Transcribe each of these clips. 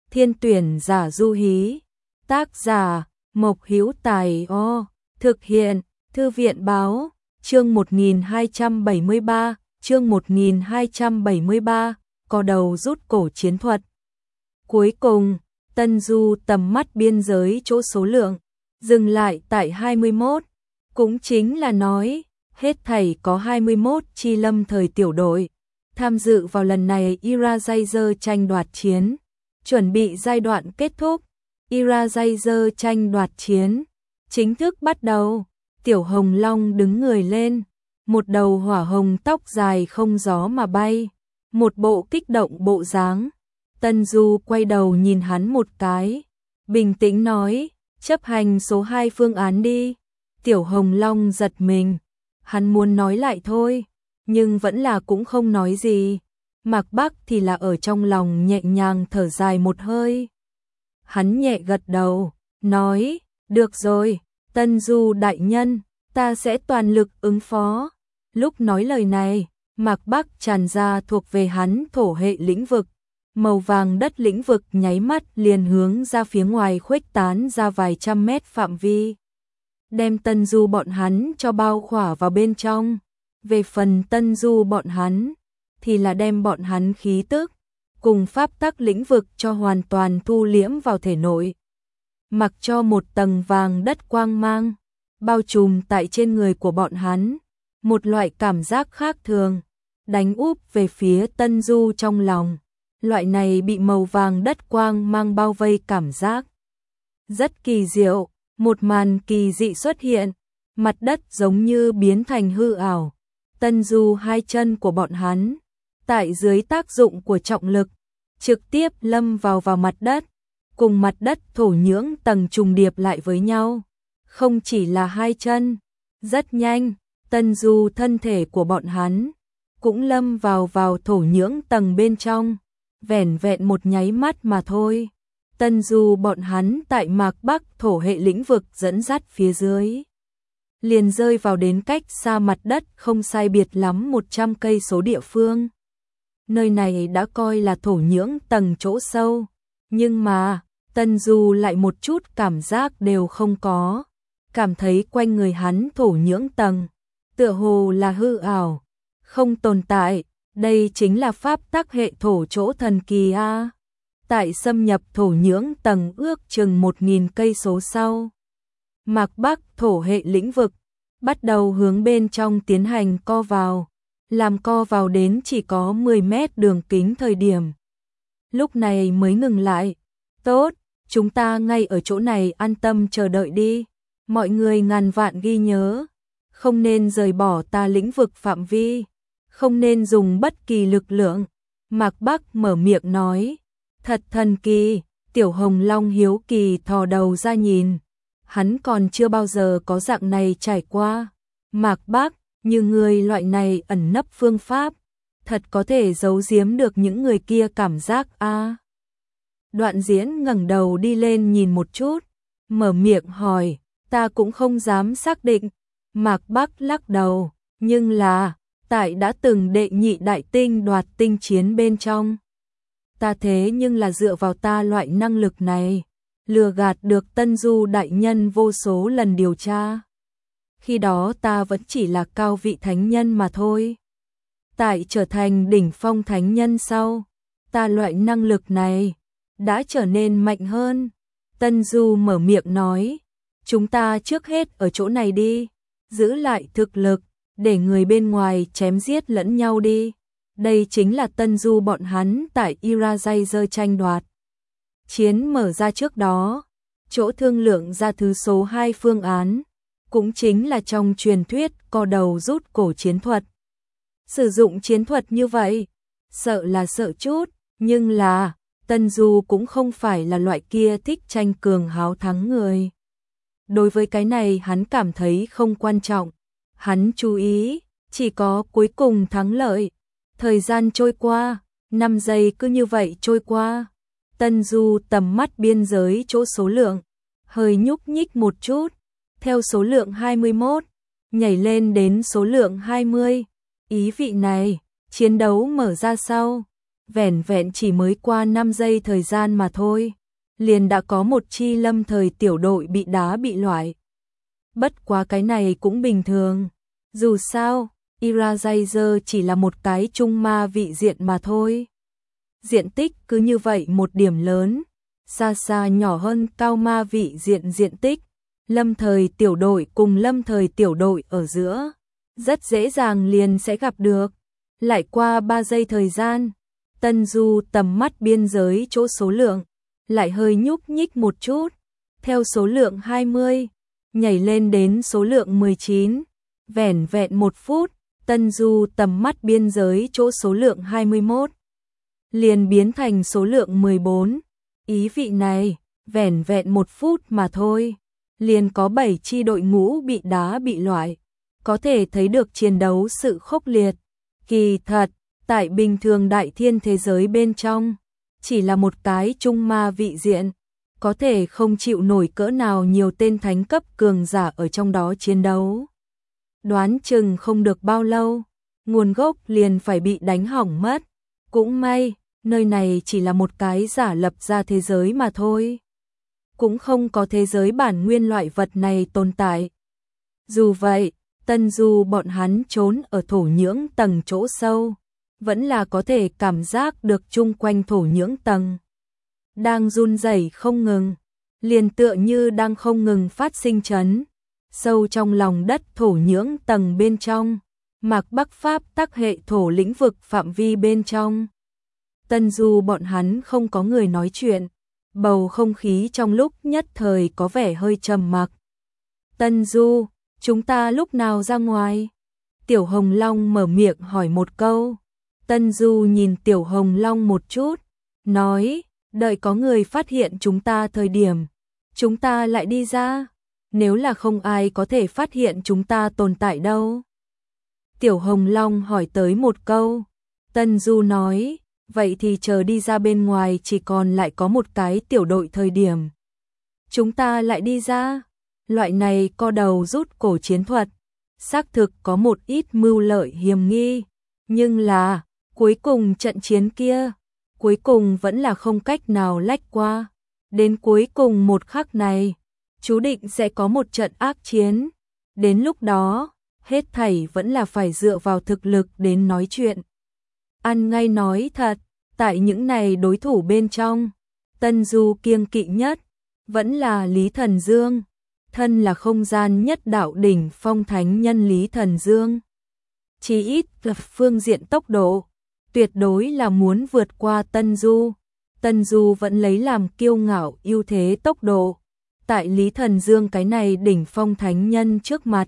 Thiên tuyển giả du hí. Tác giả Mộc Hữu Tài. Thực hiện Thư viện báo. Chương 1273, chương 1273, có đầu rút cổ chiến thuật. Cuối cùng, Tân Du tầm mắt biên giới chỗ số lượng, dừng lại tại 21, cũng chính là nói, hết thảy có 21 chi lâm thời tiểu đội, tham dự vào lần này Iraqi tranh đoạt chiến, chuẩn bị giai đoạn kết thúc, Iraqi tranh đoạt chiến, chính thức bắt đầu. Tiểu Hồng Long đứng người lên, một đầu hỏa hồng tóc dài không gió mà bay, một bộ kích động bộ dáng. Tân Du quay đầu nhìn hắn một cái, bình tĩnh nói, chấp hành số 2 phương án đi. Tiểu Hồng Long giật mình, hắn muốn nói lại thôi, nhưng vẫn là cũng không nói gì. Mạc Bắc thì là ở trong lòng nhẹ nhàng thở dài một hơi. Hắn nhẹ gật đầu, nói, được rồi. Tân Du đại nhân, ta sẽ toàn lực ứng phó. Lúc nói lời này, Mạc Bắc tràn ra thuộc về hắn thổ hệ lĩnh vực. Màu vàng đất lĩnh vực nháy mắt liền hướng ra phía ngoài khuếch tán ra vài trăm mét phạm vi. Đem Tân Du bọn hắn cho bao khỏa vào bên trong. Về phần Tân Du bọn hắn, thì là đem bọn hắn khí tức, cùng pháp tắc lĩnh vực cho hoàn toàn thu liễm vào thể nội. Mặc cho một tầng vàng đất quang mang, bao trùm tại trên người của bọn hắn, một loại cảm giác khác thường, đánh úp về phía Tân Du trong lòng. Loại này bị màu vàng đất quang mang bao vây cảm giác. Rất kỳ diệu, một màn kỳ dị xuất hiện, mặt đất giống như biến thành hư ảo. Tân Du hai chân của bọn hắn, tại dưới tác dụng của trọng lực, trực tiếp lâm vào mặt đất. Cùng mặt đất thổ nhưỡng tầng trùng điệp lại với nhau. Không chỉ là hai chân, rất nhanh, Tân Du thân thể của bọn hắn cũng lâm vào thổ nhưỡng tầng bên trong, vẻn vẹn một nháy mắt mà thôi. Tân Du bọn hắn tại Mạc Bắc thổ hệ lĩnh vực dẫn dắt phía dưới, liền rơi vào đến cách xa mặt đất không sai biệt lắm 100 cây số địa phương. Nơi này đã coi là thổ nhưỡng tầng chỗ sâu, nhưng mà Tân Du lại một chút cảm giác đều không có, cảm thấy quanh người hắn thổ nhưỡng tầng, tựa hồ là hư ảo, không tồn tại, đây chính là pháp tắc hệ thổ chỗ thần kỳ a. Tại xâm nhập thổ nhưỡng tầng ước chừng 1000 cây số sau, Mạc Bắc thổ hệ lĩnh vực bắt đầu hướng bên trong tiến hành co vào, làm co vào đến chỉ có 10 mét đường kính thời điểm. Lúc này mới ngừng lại. Tốt, chúng ta ngay ở chỗ này an tâm chờ đợi đi. Mọi người ngàn vạn ghi nhớ, không nên rời bỏ ta lĩnh vực phạm vi, không nên dùng bất kỳ lực lượng. Mạc Bắc mở miệng nói, thật thần kỳ. Tiểu Hồng Long hiếu kỳ thò đầu ra nhìn, hắn còn chưa bao giờ có dạng này trải qua. Mạc Bắc, như người loại này ẩn nấp phương pháp, thật có thể giấu giếm được những người kia cảm giác a. Đoạn Diễn ngẩng đầu đi lên nhìn một chút, mở miệng hỏi, ta cũng không dám xác định. Mạc Bắc lắc đầu, nhưng là, tại đã từng đệ nhị đại tinh đoạt tinh chiến bên trong, ta thế nhưng là dựa vào ta loại năng lực này, lừa gạt được Tân Du đại nhân vô số lần điều tra. Khi đó ta vẫn chỉ là cao vị thánh nhân mà thôi. Tại trở thành đỉnh phong thánh nhân sau, ta loại năng lực này đã trở nên mạnh hơn. Tân Du mở miệng nói, chúng ta trước hết ở chỗ này đi, giữ lại thực lực, để người bên ngoài chém giết lẫn nhau đi. Đây chính là Tân Du bọn hắn tại Iraqi tranh đoạt chiến mở ra trước đó, chỗ thương lượng ra thứ số 2 phương án, cũng chính là trong truyền thuyết co đầu rút cổ chiến thuật. Sử dụng chiến thuật như vậy, sợ là sợ chút, nhưng là Tân Du cũng không phải là loại kia thích tranh cường háo thắng người. Đối với cái này hắn cảm thấy không quan trọng, hắn chú ý chỉ có cuối cùng thắng lợi. Thời gian trôi qua, 5 giây cứ như vậy trôi qua. Tân Du tầm mắt biên giới chỗ số lượng hơi nhúc nhích một chút, theo số lượng 21 nhảy lên đến số lượng 20. Ý vị này, chiến đấu mở ra sau, vẻn vẹn chỉ mới qua 5 giây thời gian mà thôi, liền đã có một chi lâm thời tiểu đội bị đá bị loại. Bất quá cái này cũng bình thường, dù sao, Eraser chỉ là một cái trung ma vị diện mà thôi. Diện tích cứ như vậy một điểm lớn, xa xa nhỏ hơn cao ma vị diện diện tích, lâm thời tiểu đội cùng lâm thời tiểu đội ở giữa, rất dễ dàng liền sẽ gặp được. Lại qua 3 giây thời gian, Tân Du tầm mắt biên giới chỗ số lượng, lại hơi nhúc nhích một chút, theo số lượng 20, nhảy lên đến số lượng 19, vẻn vẹn 1 phút, Tân Du tầm mắt biên giới chỗ số lượng 21, liền biến thành số lượng 14. Ý vị này, vẻn vẹn 1 phút mà thôi, liền có 7 chi đội ngũ bị đá bị loại, có thể thấy được chiến đấu sự khốc liệt. Kỳ thật, tại bình thường đại thiên thế giới bên trong, chỉ là một cái trung ma vị diện, có thể không chịu nổi cỡ nào nhiều tên thánh cấp cường giả ở trong đó chiến đấu. Đoán chừng không được bao lâu, nguồn gốc liền phải bị đánh hỏng mất. Cũng may, nơi này chỉ là một cái giả lập ra thế giới mà thôi. Cũng không có thế giới bản nguyên loại vật này tồn tại. Dù vậy, Tân Du bọn hắn trốn ở thổ nhưỡng tầng chỗ sâu, vẫn là có thể cảm giác được chung quanh thổ nhưỡng tầng đang run rẩy không ngừng, liền tựa như đang không ngừng phát sinh chấn. Sâu trong lòng đất thổ nhưỡng tầng bên trong, Mạc Bắc Pháp tắc hệ thổ lĩnh vực phạm vi bên trong. Tân Du bọn hắn không có người nói chuyện, bầu không khí trong lúc nhất thời có vẻ hơi trầm mặc. Tân Du, chúng ta lúc nào ra ngoài? Tiểu Hồng Long mở miệng hỏi một câu. Tân Du nhìn Tiểu Hồng Long một chút, nói, đợi có người phát hiện chúng ta thời điểm, chúng ta lại đi ra, nếu là không ai có thể phát hiện chúng ta tồn tại đâu. Tiểu Hồng Long hỏi tới một câu, Tân Du nói, vậy thì chờ đi ra bên ngoài chỉ còn lại có một cái tiểu đội thời điểm. Chúng ta lại đi ra, loại này co đầu rút cổ chiến thuật, xác thực có một ít mưu lợi hiểm nghi, nhưng là, cuối cùng trận chiến kia, cuối cùng vẫn là không cách nào lách qua. Đến cuối cùng một khắc này, chú định sẽ có một trận ác chiến. Đến lúc đó, hết thảy vẫn là phải dựa vào thực lực đến nói chuyện. Ăn ngay nói thật, tại những này đối thủ bên trong, Tân Du kiêng kỵ nhất, vẫn là Lý Thần Dương, thân là không gian nhất đạo đỉnh phong thánh nhân Lý Thần Dương. Chỉ ít phương diện tốc độ, tuyệt đối là muốn vượt qua Tân Du. Tân Du vẫn lấy làm kiêu ngạo ưu thế tốc độ, tại Lý Thần Dương cái này đỉnh phong thánh nhân trước mặt,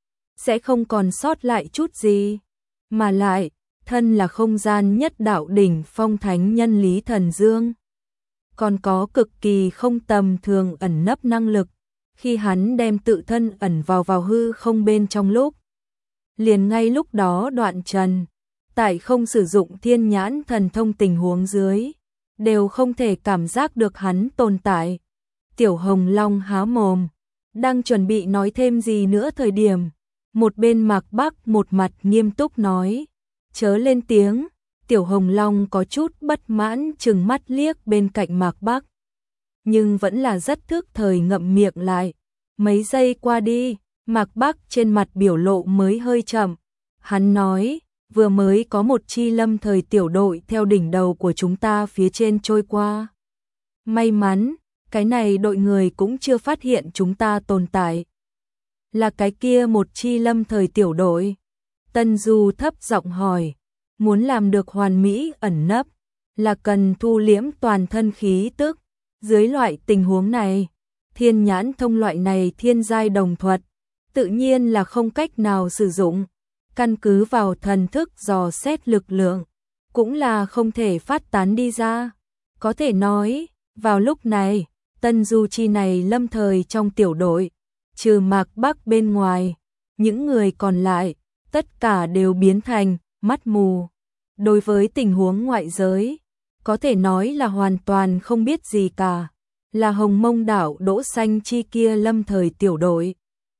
sẽ không còn sót lại chút gì, mà lại, thân là không gian nhất đạo đỉnh phong thánh nhân Lý Thần Dương, còn có cực kỳ không tầm thường ẩn nấp năng lực, khi hắn đem tự thân ẩn vào hư không bên trong lúc, liền ngay lúc đó đoạn trần, tại không sử dụng thiên nhãn thần thông tình huống dưới, đều không thể cảm giác được hắn tồn tại. Tiểu Hồng Long há mồm, đang chuẩn bị nói thêm gì nữa thời điểm, một bên Mạc Bắc một mặt nghiêm túc nói, chớ lên tiếng. Tiểu Hồng Long có chút bất mãn trừng mắt liếc bên cạnh Mạc Bắc, nhưng vẫn là rất thức thời ngậm miệng lại. Mấy giây qua đi, Mạc Bắc trên mặt biểu lộ mới hơi chậm. Hắn nói, vừa mới có một chi lâm thời tiểu đội theo đỉnh đầu của chúng ta phía trên trôi qua. May mắn, cái này đội người cũng chưa phát hiện chúng ta tồn tại. Là cái kia một chi lâm thời tiểu đội? Tân Du thấp giọng hỏi, muốn làm được hoàn mỹ ẩn nấp, là cần thu liễm toàn thân khí tức. Dưới loại tình huống này, thiên nhãn thông loại này thiên giai đồng thuật, tự nhiên là không cách nào sử dụng. Căn cứ vào thần thức dò xét lực lượng, cũng là không thể phát tán đi ra. Có thể nói, vào lúc này, Tân Du chi này lâm thời trong tiểu đội, trừ Mạc Bắc bên ngoài, những người còn lại, tất cả đều biến thành mắt mù. Đối với tình huống ngoại giới, có thể nói là hoàn toàn không biết gì cả, là Hồng Mông đảo đỗ xanh chi kia lâm thời tiểu đội.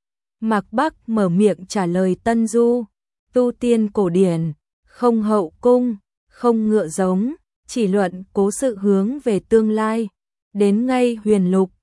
Mạc Bắc mở miệng trả lời Tân Du, tu tiên cổ điển, không hậu cung, không ngựa giống, chỉ luận cố sự hướng về tương lai. Đến ngay huyền lục,